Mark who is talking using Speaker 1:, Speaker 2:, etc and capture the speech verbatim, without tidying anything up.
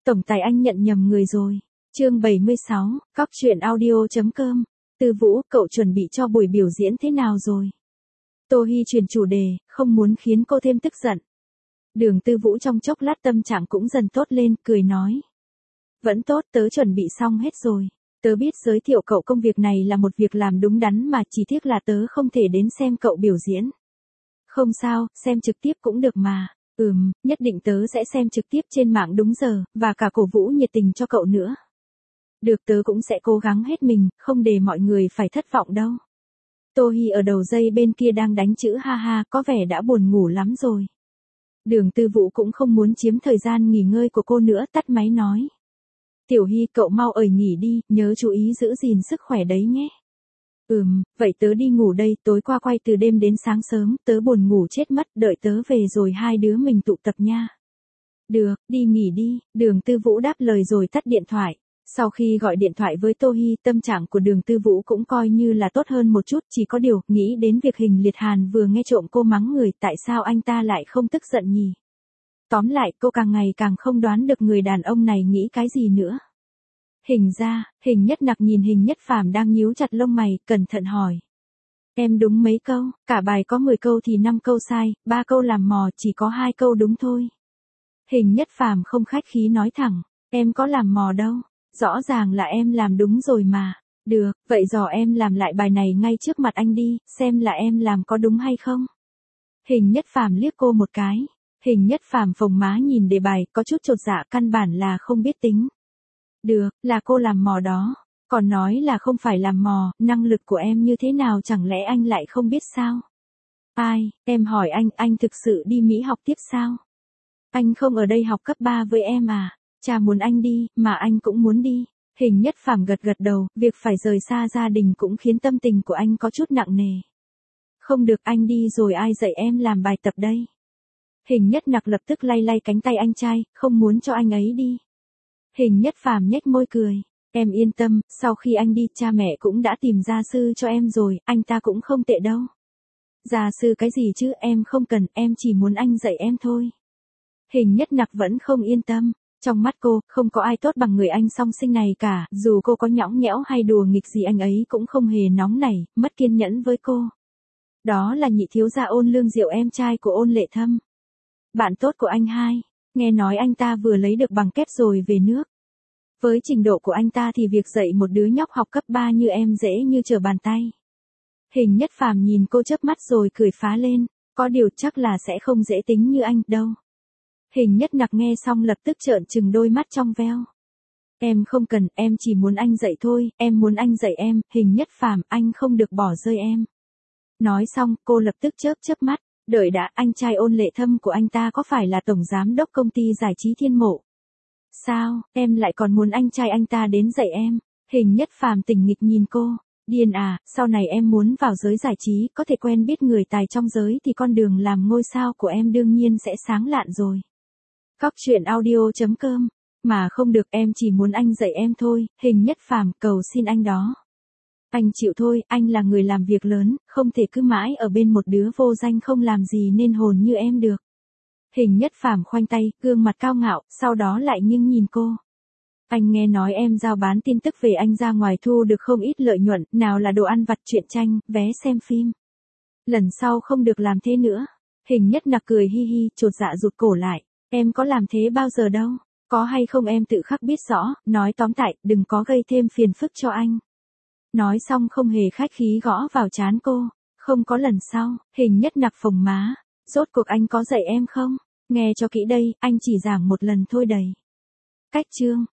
Speaker 1: Tổng tài anh nhận nhầm người rồi. Chương bảy mươi sáu, Cóc truyện audio.com. Tư Vũ, cậu chuẩn bị cho buổi biểu diễn thế nào rồi? Tô Hi chuyển chủ đề, không muốn khiến cô thêm tức giận. Đường Tư Vũ trong chốc lát tâm trạng cũng dần tốt lên, cười nói. Vẫn tốt, tớ chuẩn bị xong hết rồi. Tớ biết giới thiệu cậu công việc này là một việc làm đúng đắn mà chỉ tiếc là tớ không thể đến xem cậu biểu diễn. Không sao, xem trực tiếp cũng được mà. Ừm, nhất định tớ sẽ xem trực tiếp trên mạng đúng giờ, và cả cổ vũ nhiệt tình cho cậu nữa. Được, tớ cũng sẽ cố gắng hết mình, không để mọi người phải thất vọng đâu. Tô Hi ở đầu dây bên kia đang đánh chữ ha ha, có vẻ đã buồn ngủ lắm rồi. Đường Tư Vũ cũng không muốn chiếm thời gian nghỉ ngơi của cô nữa, tắt máy nói. Tiểu Hi, cậu mau ởi nghỉ đi, nhớ chú ý giữ gìn sức khỏe đấy nhé. Ừm, vậy tớ đi ngủ đây, tối qua quay từ đêm đến sáng sớm, tớ buồn ngủ chết mất, đợi tớ về rồi hai đứa mình tụ tập nha. Được, đi nghỉ đi, Đường Tư Vũ đáp lời rồi tắt điện thoại. Sau khi gọi điện thoại với Tô Hi, tâm trạng của Đường Tư Vũ cũng coi như là tốt hơn một chút, chỉ có điều, nghĩ đến việc Hình Liệt Hàn vừa nghe trộm cô mắng người, tại sao anh ta lại không tức giận nhỉ? Tóm lại, cô càng ngày càng không đoán được người đàn ông này nghĩ cái gì nữa. Hình ra, Hình Nhất Nặc nhìn Hình Nhất Phàm đang nhíu chặt lông mày, cẩn thận hỏi. Em đúng mấy câu, cả bài có mười câu thì năm câu sai, ba câu làm mò, chỉ có hai câu đúng thôi. Hình Nhất Phàm không khách khí nói thẳng, em có làm mò đâu, rõ ràng là em làm đúng rồi mà. Được, vậy dò em làm lại bài này ngay trước mặt anh đi, xem là em làm có đúng hay không. Hình Nhất Phàm liếc cô một cái. Hình Nhất Phàm phồng má nhìn đề bài, có chút chột dạ, căn bản là không biết tính. Được, là cô làm mò đó. Còn nói là không phải làm mò, năng lực của em như thế nào chẳng lẽ anh lại không biết sao? Ai, em hỏi anh, anh thực sự đi Mỹ học tiếp sao? Anh không ở đây học cấp ba với em à? Cha muốn anh đi, mà anh cũng muốn đi. Hình Nhất Phàm gật gật đầu, việc phải rời xa gia đình cũng khiến tâm tình của anh có chút nặng nề. Không được, anh đi rồi ai dạy em làm bài tập đây? Hình Nhất Nặc lập tức lay lay cánh tay anh trai, không muốn cho anh ấy đi. Hình Nhất Phàm nhếch môi cười. Em yên tâm, sau khi anh đi, cha mẹ cũng đã tìm gia sư cho em rồi, anh ta cũng không tệ đâu. Gia sư cái gì chứ, em không cần, em chỉ muốn anh dạy em thôi. Hình Nhất Nặc vẫn không yên tâm. Trong mắt cô, không có ai tốt bằng người anh song sinh này cả, dù cô có nhõng nhẽo hay đùa nghịch gì anh ấy cũng không hề nóng nảy, mất kiên nhẫn với cô. Đó là nhị thiếu gia Ôn Lương Diệu, em trai của Ôn Lệ Thâm. Bạn tốt của anh hai, nghe nói anh ta vừa lấy được bằng kép rồi về nước. Với trình độ của anh ta thì việc dạy một đứa nhóc học cấp ba như em dễ như trở bàn tay. Hình Nhất Phàm nhìn cô chớp mắt rồi cười phá lên, có điều chắc là sẽ không dễ tính như anh đâu. Hình Nhất Nặc nghe xong lập tức trợn trừng đôi mắt trong veo. Em không cần, em chỉ muốn anh dạy thôi, em muốn anh dạy em, Hình Nhất Phàm, anh không được bỏ rơi em. Nói xong, cô lập tức chớp chớp mắt, đợi đã, anh trai Ôn Lệ Thâm của anh ta có phải là tổng giám đốc công ty giải trí Thiên Mộ? Sao, em lại còn muốn anh trai anh ta đến dạy em? Hình Nhất Phàm tỉnh nghịch nhìn cô, điên à, sau này em muốn vào giới giải trí, có thể quen biết người tài trong giới thì con đường làm ngôi sao của em đương nhiên sẽ sáng lạn rồi. Cóc truyện audio.com, mà không được, em chỉ muốn anh dạy em thôi, Hình Nhất Phàm, cầu xin anh đó. Anh chịu thôi, anh là người làm việc lớn, không thể cứ mãi ở bên một đứa vô danh không làm gì nên hồn như em được. Hình Nhất Phàm khoanh tay, gương mặt cao ngạo, sau đó lại nghiêng nhìn cô. Anh nghe nói em giao bán tin tức về anh ra ngoài thu được không ít lợi nhuận, nào là đồ ăn vặt, truyện tranh, vé xem phim. Lần sau không được làm thế nữa. Hình Nhất Nặc cười hi hi, chột dạ rụt cổ lại. Em có làm thế bao giờ đâu, có hay không em tự khắc biết rõ, nói tóm lại, đừng có gây thêm phiền phức cho anh. Nói xong không hề khách khí gõ vào trán cô, không có lần sau. Hình Nhất Nặc phồng má, rốt cuộc anh có dạy em không? Nghe cho kỹ đây, anh chỉ giảng một lần thôi đầy. Cách chương.